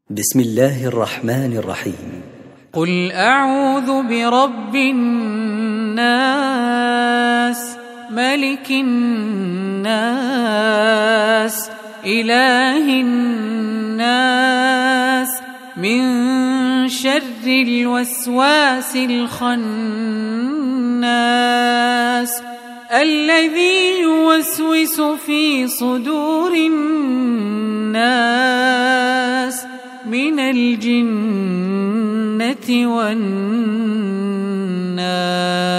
بسم الله الرحمن الرحيم. قل أعوذ برب الناس ملك الناس إله الناس من شر الوسواس الخناس الذي يوسوس في صدور الناس من الجنة والناس.